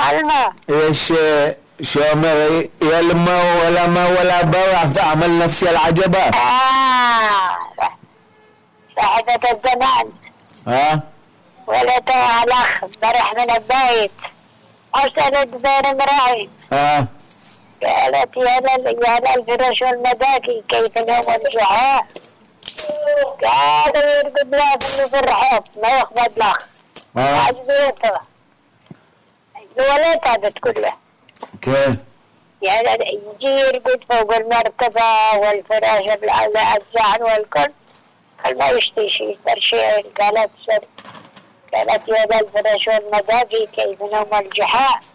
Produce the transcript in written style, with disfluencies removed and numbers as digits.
الماء ايش شومر يلما ولا ما ولا بروح اعمل نفسي العجبة. صاحبة الزمان. ولدها الأخ برح من البيت أرسلت بين امرأين. قالت يا للفرش والمداكي كيف نوم الجحاء. قالوا يرقد له في الرحوب ما يخبط الأخ. عجبتها ولدها بتقول له كيف؟ يعني يجي يرقد فوق المرتبة والفراش الأجزاء والكل قال ما يشتي شيء شيء. قالت يا ذا الفراش والمداقي كيف نوم الجحاء.